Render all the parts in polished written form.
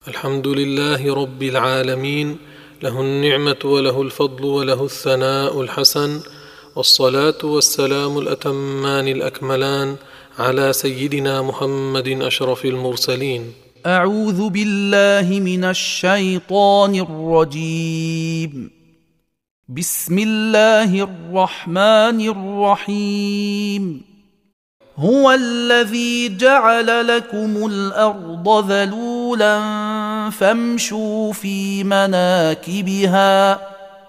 الحمد لله رب العالمين، له النعمة وله الفضل وله الثناء الحسن، والصلاة والسلام الأتمان الأكملان على سيدنا محمد أشرف المرسلين. أعوذ بالله من الشيطان الرجيم. بسم الله الرحمن الرحيم. هو الذي جعل لكم الأرض ذلولا فامشوا في مناكبها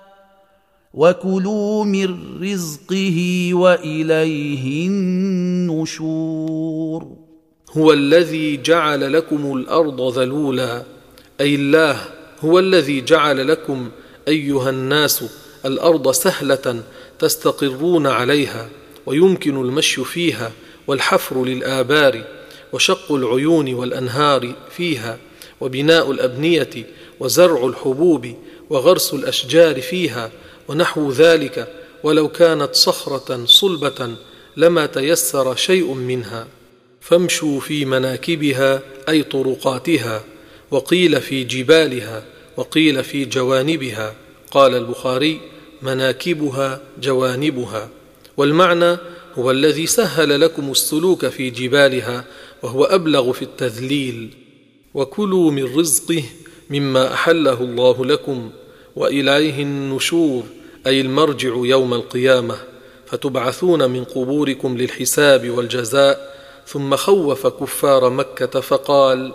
وكلوا من رزقه وإليه النشور. هو الذي جعل لكم الأرض ذلولا، أي الله هو الذي جعل لكم أيها الناس الأرض سهلة تستقرون عليها، ويمكن المشي فيها والحفر للآبار وشق العيون والأنهار فيها وبناء الأبنية وزرع الحبوب وغرس الأشجار فيها ونحو ذلك، ولو كانت صخرة صلبة لما تيسر شيء منها. فامشوا في مناكبها أي طرقاتها، وقيل في جبالها وقيل في جوانبها. قال البخاري: مناكبها جوانبها. والمعنى هو الذي سهل لكم السلوك في جبالها، وهو أبلغ في التذليل. وكلوا من رزقه مما أحله الله لكم وإليه النشور، أي المرجع يوم القيامة، فتبعثون من قبوركم للحساب والجزاء. ثم خوف كفار مكة فقال: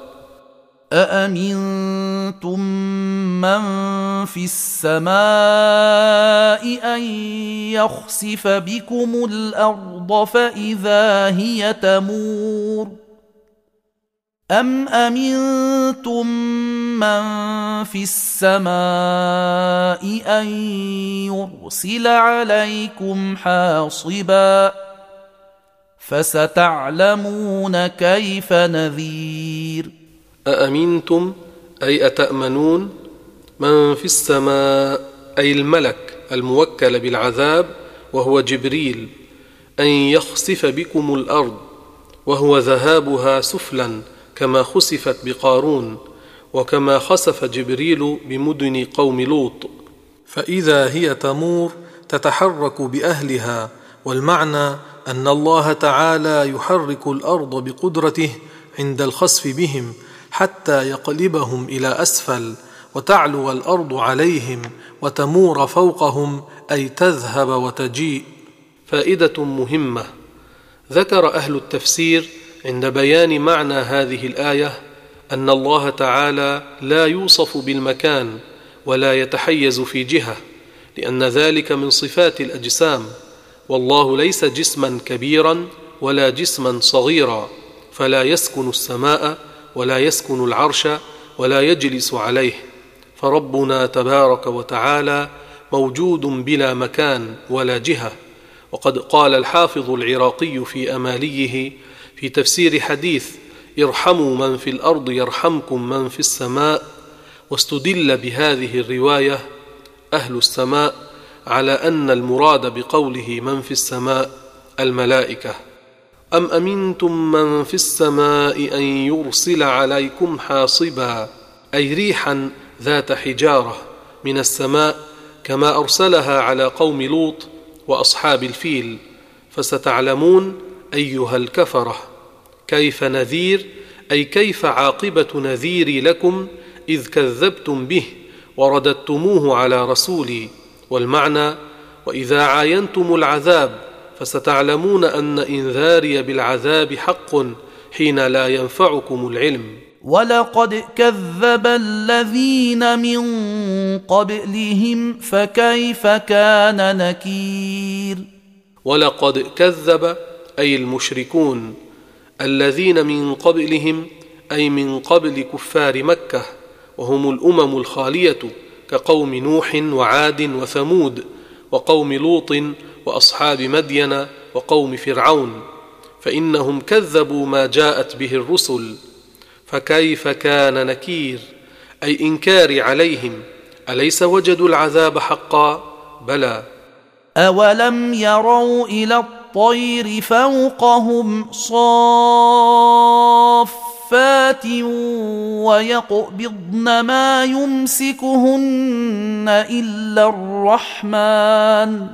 أأمنتم من في السماء أن يخسف بكم الأرض فإذا هي تمور أم أمنتم من في السماء أن يرسل عليكم حاصبا فستعلمون كيف نذير. أأمنتم أي أتأمنون، من في السماء أي الملك الموكل بالعذاب وهو جبريل، أن يخسف بكم الأرض، وهو ذهابها سفلا كما خسفت بقارون، وكما خسف جبريل بمدن قوم لوط، فإذا هي تمور تتحرك بأهلها. والمعنى أن الله تعالى يحرك الأرض بقدرته عند الخسف بهم حتى يقلبهم إلى أسفل، وتعلو الأرض عليهم وتمور فوقهم، أي تذهب وتجيء. فائدة مهمة ذكر أهل التفسير عند بيان معنى هذه الآية أن الله تعالى لا يوصف بالمكان ولا يتحيز في جهة، لأن ذلك من صفات الأجسام، والله ليس جسما كبيرا ولا جسما صغيرا، فلا يسكن السماء ولا يسكن العرش ولا يجلس عليه. فربنا تبارك وتعالى موجود بلا مكان ولا جهة. وقد قال الحافظ العراقي في أماليه في تفسير حديث: ارحموا من في الأرض يرحمكم من في السماء، واستدل بهذه الرواية أهل السماء على أن المراد بقوله من في السماء الملائكة. أم أمنتم من في السماء أن يرسل عليكم حاصبا، أي ريحا ذات حجارة من السماء كما أرسلها على قوم لوط وأصحاب الفيل. فستعلمون أيها الكفرة كيف نذير، أي كيف عاقبة نذيري لكم إذ كذبتم به ورددتموه على رسولي. والمعنى: وإذا عاينتم العذاب فستعلمون أن إنذاري بالعذاب حق حين لا ينفعكم العلم. ولقد كذب الذين من قبلهم فكيف كان نكير. ولقد كذب أي المشركون، الذين من قبلهم أي من قبل كفار مكة، وهم الأمم الخالية كقوم نوح وعاد وثمود وقوم لوط وأصحاب مدين وقوم فرعون، فإنهم كذبوا ما جاءت به الرسل. فكيف كان نكير، أي إنكار عليهم. أليس وجدوا العذاب حقا؟ بلى. أولم يروا إلى الطير فوقهم صافات صافات ويقبضن ما يمسكهن إلا الرحمن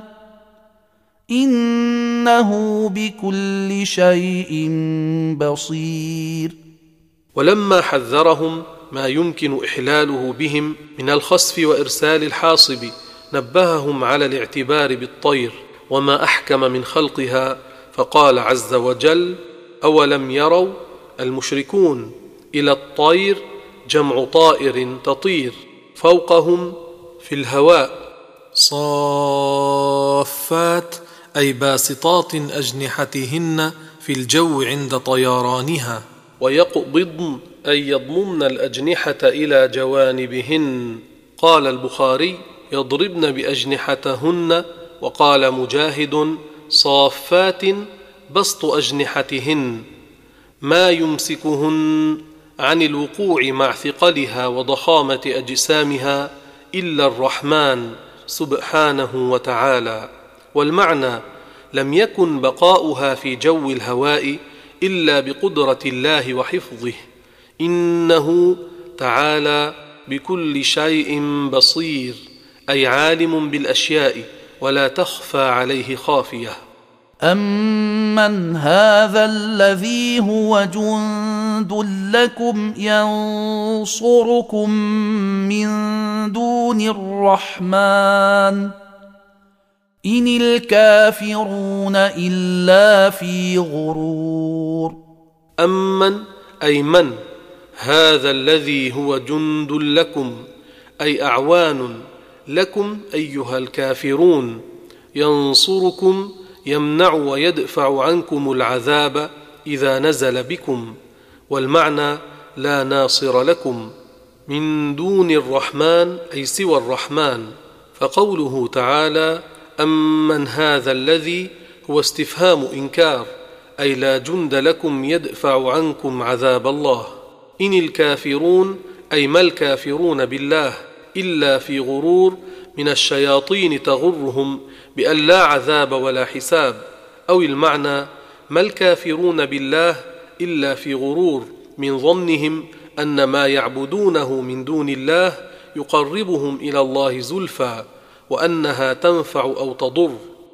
إنه بكل شيء بصير. ولما حذرهم ما يمكن إحلاله بهم من الخسف وإرسال الحاصب نبههم على الاعتبار بالطير وما أحكم من خلقها، فقال عز وجل: أولم يروا المشركون إلى الطير جمع طائر تطير فوقهم في الهواء صافات أي باسطات أجنحتهن في الجو عند طيرانها، ويقبضن أي يضممن الأجنحة إلى جوانبهن. قال البخاري: يضربن بأجنحتهن. وقال مجاهد: صافات بسط أجنحتهن، ما يمسكهن عن الوقوع مع ثقلها وضخامة أجسامها إلا الرحمن سبحانه وتعالى. والمعنى: لم يكن بقاؤها في جو الهواء إلا بقدرة الله وحفظه، إنه تعالى بكل شيء بصير، أي عالم بالأشياء ولا تخفى عليه خافية. أمن هذا الذي هو جند لكم ينصركم من دون الرحمن إن الكافرون إلا في غرور. أمن أي من هذا الذي هو جند لكم أي أعوان لكم أيها الكافرون، ينصركم يمنع ويدفع عنكم العذاب إذا نزل بكم، والمعنى لا ناصر لكم. من دون الرحمن أي سوى الرحمن، فقوله تعالى أمن هذا الذي هو استفهام إنكار، أي لا جند لكم يدفع عنكم عذاب الله. إن الكافرون أي ما الكافرون بالله إلا في غرور من الشياطين تغرهم بأن لا عذاب ولا حساب، أو المعنى ما الكافرون بالله إلا في غرور من ظنهم أن ما يعبدونه من دون الله يقربهم إلى الله زلفى، وأنها تنفع أو تضر.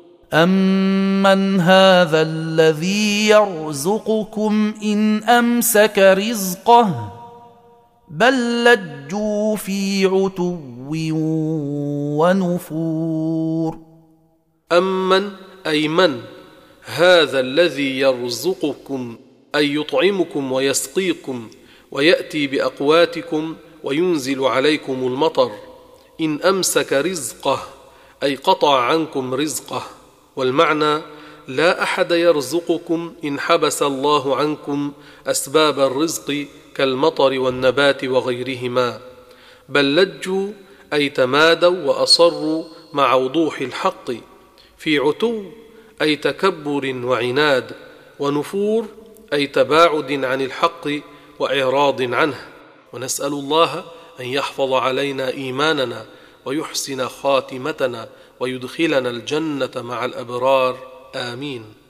أمن هذا الذي يرزقكم إن أمسك رزقه بل لجوا في عتو ونفور. أمن أي من هذا الذي يرزقكم أي يطعمكم ويسقيكم ويأتي بأقواتكم وينزل عليكم المطر. إن أمسك رزقه أي قطع عنكم رزقه، والمعنى لا أحد يرزقكم إن حبس الله عنكم أسباب الرزق كالمطر والنبات وغيرهما. بل لجوا أي تمادوا وأصروا مع وضوح الحق، في عتو أي تكبر وعناد، ونفور أي تباعد عن الحق وإعراض عنه. ونسأل الله أن يحفظ علينا إيماننا ويحسن خاتمتنا ويدخلنا الجنة مع الأبرار، آمين.